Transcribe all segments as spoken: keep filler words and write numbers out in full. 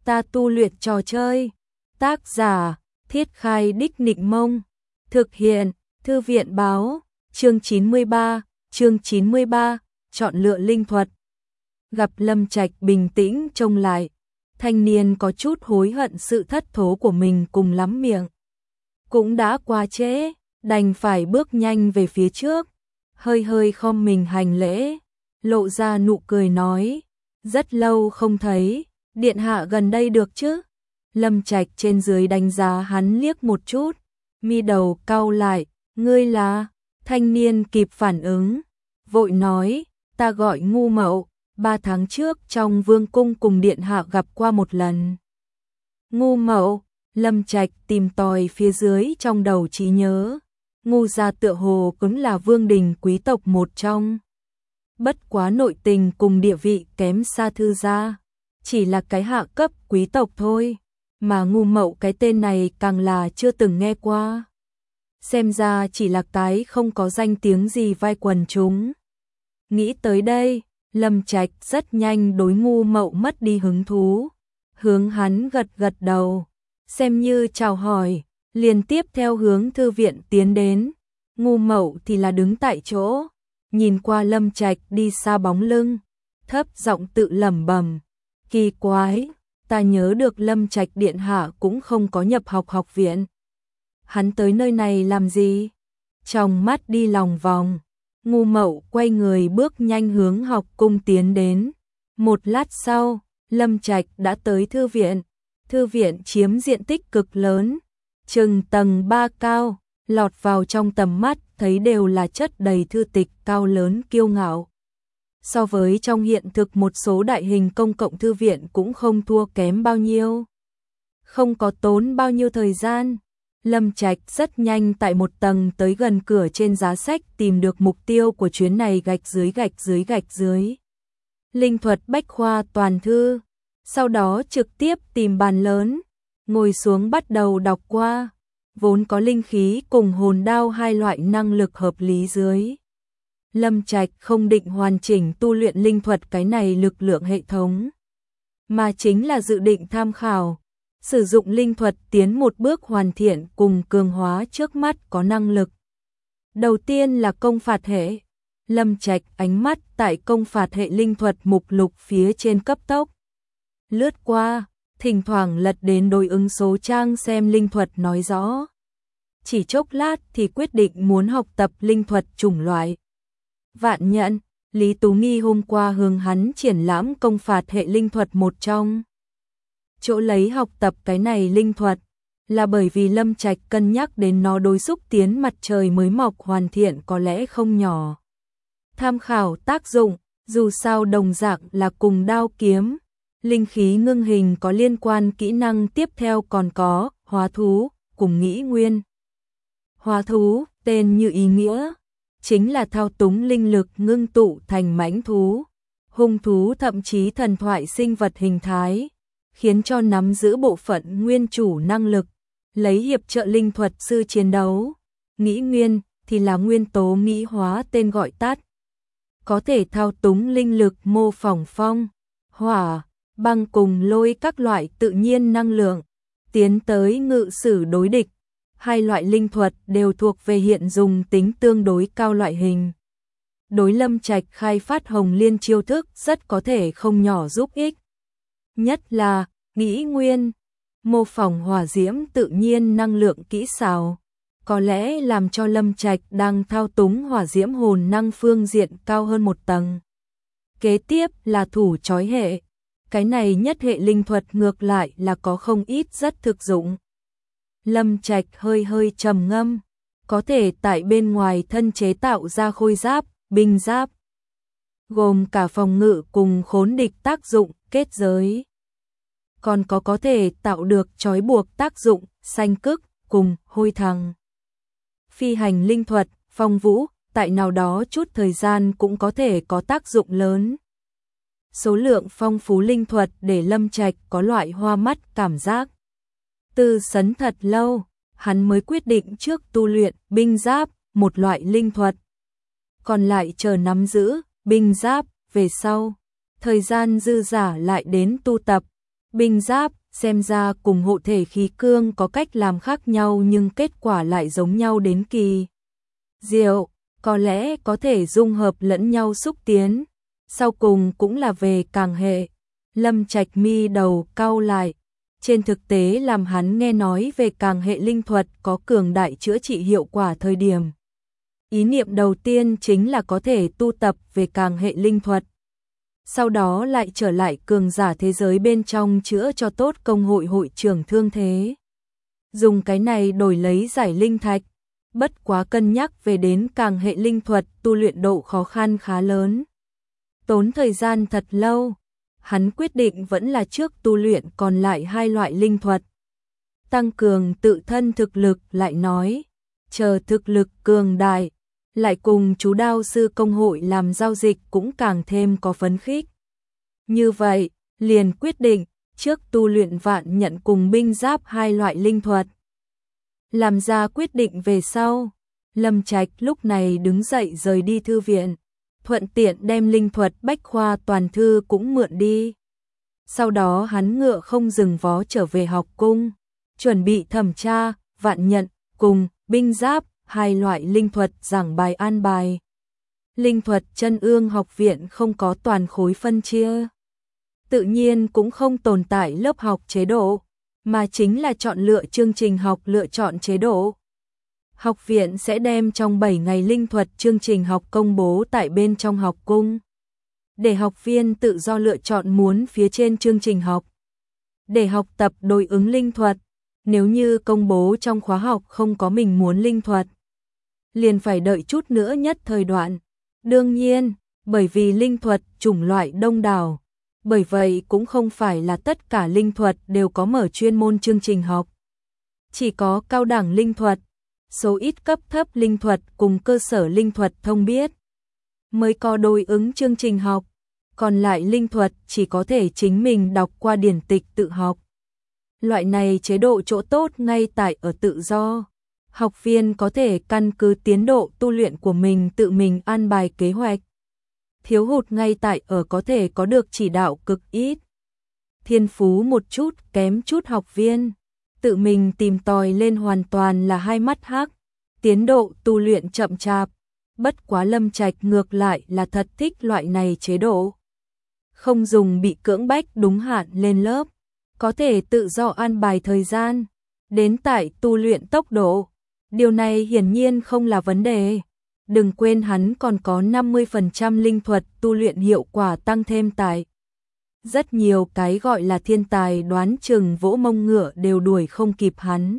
ta tu luyện trò chơi. Tác giả, Thiết Khai Đích Nịnh Mông. Thực hiện, Thư viện Báo. Chương chín mươi ba, chương chín mươi ba, chọn lựa linh thuật. Gặp Lâm Trạch bình tĩnh trông lại, thanh niên có chút hối hận sự thất thố của mình cùng lắm miệng. Cũng đã quá trễ, đành phải bước nhanh về phía trước, hơi hơi khom mình hành lễ, lộ ra nụ cười nói, rất lâu không thấy, điện hạ gần đây được chứ? Lâm Trạch trên dưới đánh giá hắn liếc một chút, mi đầu cau lại, ngươi là? Thanh niên kịp phản ứng, vội nói, ta gọi Ngu Mậu, ba tháng trước trong vương cung cùng điện hạ gặp qua một lần. Ngu Mậu, Lâm Trạch tìm tòi phía dưới trong đầu trí nhớ, Ngu gia tựa hồ cũng là vương đình quý tộc một trong. Bất quá nội tình cùng địa vị kém xa Thư gia, chỉ là cái hạ cấp quý tộc thôi, mà Ngu Mậu cái tên này càng là chưa từng nghe qua. Xem ra chỉ là cái không có danh tiếng gì vai quần chúng. Nghĩ tới đây, Lâm Trạch rất nhanh đối Ngu Mậu mất đi hứng thú, hướng hắn gật gật đầu, xem như chào hỏi, liền tiếp theo hướng thư viện tiến đến. Ngu Mậu thì là đứng tại chỗ, nhìn qua Lâm Trạch đi xa bóng lưng, thấp giọng tự lẩm bẩm, kỳ quái, ta nhớ được Lâm Trạch điện hạ cũng không có nhập học học viện. Hắn tới nơi này làm gì? Trong mắt đi lòng vòng, Ngu Mậu quay người bước nhanh hướng học cung tiến đến. Một lát sau, Lâm Trạch đã tới thư viện. Thư viện chiếm diện tích cực lớn, chừng tầng ba cao, lọt vào trong tầm mắt thấy đều là chất đầy thư tịch cao lớn kiêu ngạo. So với trong hiện thực một số đại hình công cộng thư viện cũng không thua kém bao nhiêu. Không có tốn bao nhiêu thời gian, Lâm Trạch rất nhanh tại một tầng tới gần cửa trên giá sách tìm được mục tiêu của chuyến này gạch dưới gạch dưới gạch dưới. Linh thuật bách khoa toàn thư, sau đó trực tiếp tìm bàn lớn, ngồi xuống bắt đầu đọc qua, vốn có linh khí cùng hồn đao hai loại năng lực hợp lý dưới. Lâm Trạch không định hoàn chỉnh tu luyện linh thuật cái này lực lượng hệ thống, mà chính là dự định tham khảo, sử dụng linh thuật tiến một bước hoàn thiện cùng cường hóa trước mắt có năng lực. Đầu tiên là công phạt hệ. Lâm Trạch ánh mắt tại công phạt hệ linh thuật mục lục phía trên cấp tốc lướt qua, thỉnh thoảng lật đến đối ứng số trang xem linh thuật nói rõ. Chỉ chốc lát thì quyết định muốn học tập linh thuật chủng loại. Vạn nhận, Lý Tú Nghi hôm qua hướng hắn triển lãm công phạt hệ linh thuật một trong. Chỗ lấy học tập cái này linh thuật là bởi vì Lâm Trạch cân nhắc đến nó đối xúc tiến mặt trời mới mọc hoàn thiện có lẽ không nhỏ. Tham khảo tác dụng, dù sao đồng dạng là cùng đao kiếm, linh khí ngưng hình có liên quan kỹ năng tiếp theo còn có hóa thú cùng nghĩ nguyên. Hóa thú, tên như ý nghĩa, chính là thao túng linh lực ngưng tụ thành mãnh thú, hung thú thậm chí thần thoại sinh vật hình thái, khiến cho nắm giữ bộ phận nguyên chủ năng lực, lấy hiệp trợ linh thuật sư chiến đấu. Nghĩ nguyên thì là nguyên tố nghĩ hóa tên gọi tắt, có thể thao túng linh lực mô phỏng phong, hỏa, băng cùng lôi các loại tự nhiên năng lượng, tiến tới ngự sử đối địch. Hai loại linh thuật đều thuộc về hiện dùng tính tương đối cao loại hình. Đối Lâm Trạch khai phát hồng liên chiêu thức rất có thể không nhỏ giúp ích. Nhất là, nghĩ nguyên, mô phỏng hỏa diễm tự nhiên năng lượng kỹ xảo, có lẽ làm cho Lâm Trạch đang thao túng hỏa diễm hồn năng phương diện cao hơn một tầng. Kế tiếp là thủ chói hệ, cái này nhất hệ linh thuật ngược lại là có không ít rất thực dụng. Lâm Trạch hơi hơi trầm ngâm, có thể tại bên ngoài thân chế tạo ra khôi giáp, binh giáp, gồm cả phòng ngự cùng khốn địch tác dụng, kết giới. Còn có có thể tạo được trói buộc tác dụng, xanh cức, cùng hôi thằng. Phi hành linh thuật, phong vũ, tại nào đó chút thời gian cũng có thể có tác dụng lớn. Số lượng phong phú linh thuật để Lâm Trạch có loại hoa mắt cảm giác. Tư sấn thật lâu, hắn mới quyết định trước tu luyện binh giáp, một loại linh thuật. Còn lại chờ nắm giữ binh giáp về sau, thời gian dư giả lại đến tu tập, binh giáp, xem ra cùng hộ thể khí cương có cách làm khác nhau nhưng kết quả lại giống nhau đến kỳ diệu, có lẽ có thể dung hợp lẫn nhau xúc tiến. Sau cùng cũng là về càng hệ. Lâm Trạch mi đầu cau lại. Trên thực tế làm hắn nghe nói về càng hệ linh thuật có cường đại chữa trị hiệu quả thời điểm. Ý niệm đầu tiên chính là có thể tu tập về càng hệ linh thuật. Sau đó lại trở lại cường giả thế giới bên trong chữa cho tốt công hội hội trưởng thương thế. Dùng cái này đổi lấy giải linh thạch. Bất quá cân nhắc về đến càng hệ linh thuật tu luyện độ khó khăn khá lớn. Tốn thời gian thật lâu. Hắn quyết định vẫn là trước tu luyện còn lại hai loại linh thuật. Tăng cường tự thân thực lực lại nói. Chờ thực lực cường đại. Lại cùng chú đao sư công hội làm giao dịch cũng càng thêm có phấn khích. Như vậy, liền quyết định, trước tu luyện vạn nhận cùng binh giáp hai loại linh thuật. Làm ra quyết định về sau, Lâm Trạch lúc này đứng dậy rời đi thư viện, thuận tiện đem linh thuật bách khoa toàn thư cũng mượn đi. Sau đó hắn ngựa không dừng vó trở về học cung, chuẩn bị thẩm tra, vạn nhận, cùng, binh giáp, hai loại linh thuật giảng bài an bài. Linh thuật chân ương học viện không có toàn khối phân chia. Tự nhiên cũng không tồn tại lớp học chế độ, mà chính là chọn lựa chương trình học lựa chọn chế độ. Học viện sẽ đem trong bảy ngày linh thuật chương trình học công bố tại bên trong học cung. Để học viên tự do lựa chọn muốn phía trên chương trình học. Để học tập đối ứng linh thuật, nếu như công bố trong khóa học không có mình muốn linh thuật, liền phải đợi chút nữa nhất thời đoạn. Đương nhiên, bởi vì linh thuật chủng loại đông đảo, bởi vậy cũng không phải là tất cả linh thuật đều có mở chuyên môn chương trình học. Chỉ có cao đẳng linh thuật, số ít cấp thấp linh thuật cùng cơ sở linh thuật thông biết mới có đối ứng chương trình học, còn lại linh thuật chỉ có thể chính mình đọc qua điển tịch tự học. Loại này chế độ chỗ tốt ngay tại ở tự do. Học viên có thể căn cứ tiến độ tu luyện của mình tự mình an bài kế hoạch. Thiếu hụt ngay tại ở có thể có được chỉ đạo cực ít. Thiên phú một chút kém chút học viên, tự mình tìm tòi lên hoàn toàn là hai mắt hắc, tiến độ tu luyện chậm chạp. Bất quá Lâm Trạch ngược lại là thật thích loại này chế độ. Không dùng bị cưỡng bách đúng hạn lên lớp, có thể tự do an bài thời gian, đến tại tu luyện tốc độ. Điều này hiển nhiên không là vấn đề. Đừng quên hắn còn có năm mươi phần trăm linh thuật tu luyện hiệu quả tăng thêm tại. Rất nhiều cái gọi là thiên tài đoán chừng vỗ mông ngựa đều đuổi không kịp hắn.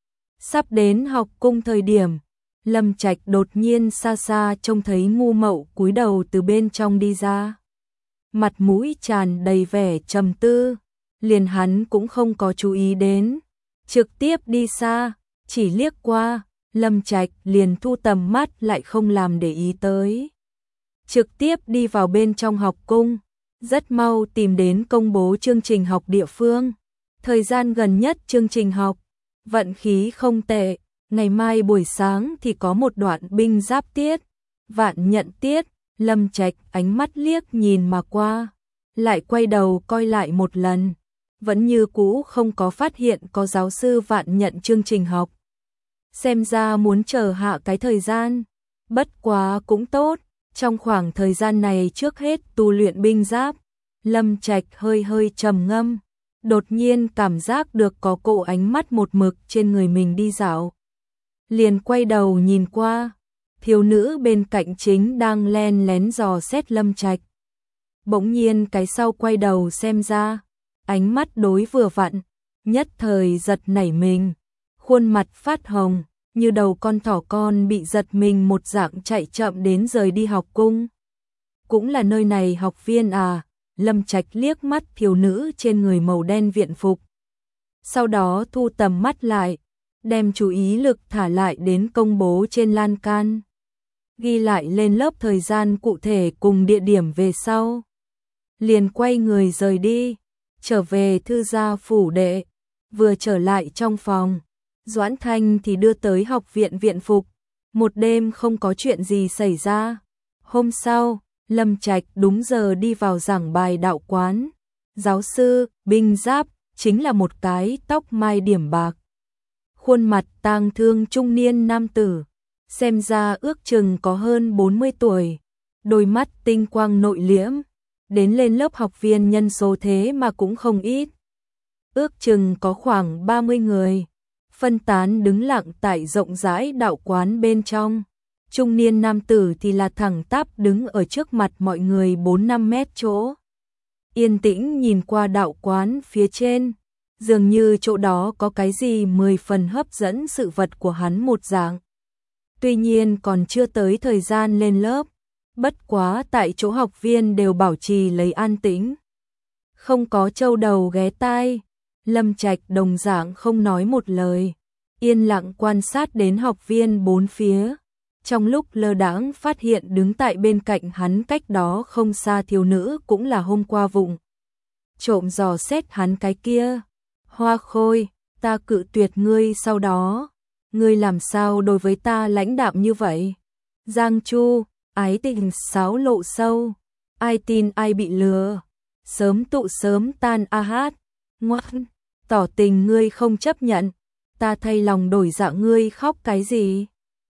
Sắp đến học cung thời điểm, Lâm Trạch đột nhiên xa xa trông thấy Ngu Mậu cúi đầu từ bên trong đi ra. Mặt mũi tràn đầy vẻ trầm tư, liền hắn cũng không có chú ý đến. Trực tiếp đi xa, chỉ liếc qua, Lâm Trạch liền thu tầm mắt lại không làm để ý tới. Trực tiếp đi vào bên trong học cung, rất mau tìm đến công bố chương trình học địa phương. Thời gian gần nhất chương trình học, vận khí không tệ, ngày mai buổi sáng thì có một đoạn binh giáp tiết, vạn nhận tiết. Lâm Trạch ánh mắt liếc nhìn mà qua, lại quay đầu coi lại một lần, vẫn như cũ không có phát hiện có giáo sư vạn nhận chương trình học. Xem ra muốn chờ hạ cái thời gian, bất quá cũng tốt, trong khoảng thời gian này trước hết tu luyện binh giáp. Lâm Trạch hơi hơi trầm ngâm, đột nhiên cảm giác được có cỗ ánh mắt một mực trên người mình đi dạo. Liền quay đầu nhìn qua, thiếu nữ bên cạnh chính đang len lén dò xét Lâm Trạch. Bỗng nhiên cái sau quay đầu xem ra, ánh mắt đối vừa vặn, nhất thời giật nảy mình, khuôn mặt phát hồng, như đầu con thỏ con bị giật mình một dạng chạy chậm đến rời đi học cung. Cũng là nơi này học viên à? Lâm Trạch liếc mắt thiếu nữ trên người màu đen viện phục. Sau đó thu tầm mắt lại, đem chú ý lực thả lại đến công bố trên lan can. Ghi lại lên lớp thời gian cụ thể cùng địa điểm về sau. Liền quay người rời đi, trở về thư gia phủ đệ. Vừa trở lại trong phòng, Doãn Thanh thì đưa tới học viện viện phục. Một đêm không có chuyện gì xảy ra. Hôm sau, Lâm Trạch đúng giờ đi vào giảng bài đạo quán. Giáo sư, binh giáp, chính là một cái tóc mai điểm bạc. Khuôn mặt tang thương trung niên nam tử, xem ra ước chừng có hơn bốn mươi tuổi, đôi mắt tinh quang nội liễm, đến lên lớp học viên nhân số thế mà cũng không ít. Ước chừng có khoảng ba mươi người, phân tán đứng lặng tại rộng rãi đạo quán bên trong. Trung niên nam tử thì là thẳng tắp đứng ở trước mặt mọi người bốn năm mét chỗ. Yên tĩnh nhìn qua đạo quán phía trên, dường như chỗ đó có cái gì mười phần hấp dẫn sự vật của hắn một dạng. Tuy nhiên còn chưa tới thời gian lên lớp, bất quá tại chỗ học viên đều bảo trì lấy an tĩnh. Không có trâu đầu ghé tai, Lâm Trạch đồng dạng không nói một lời, yên lặng quan sát đến học viên bốn phía. Trong lúc lơ đãng phát hiện đứng tại bên cạnh hắn cách đó không xa thiếu nữ cũng là hôm qua vụng trộm dò xét hắn cái kia. Hoa Khôi, ta cự tuyệt ngươi sau đó, ngươi làm sao đối với ta lãnh đạm như vậy? Giang Chu, ái tình xáo lộ sâu, ai tin ai bị lừa, sớm tụ sớm tan a hát, ngoan, tỏ tình ngươi không chấp nhận, ta thay lòng đổi dạ ngươi khóc cái gì?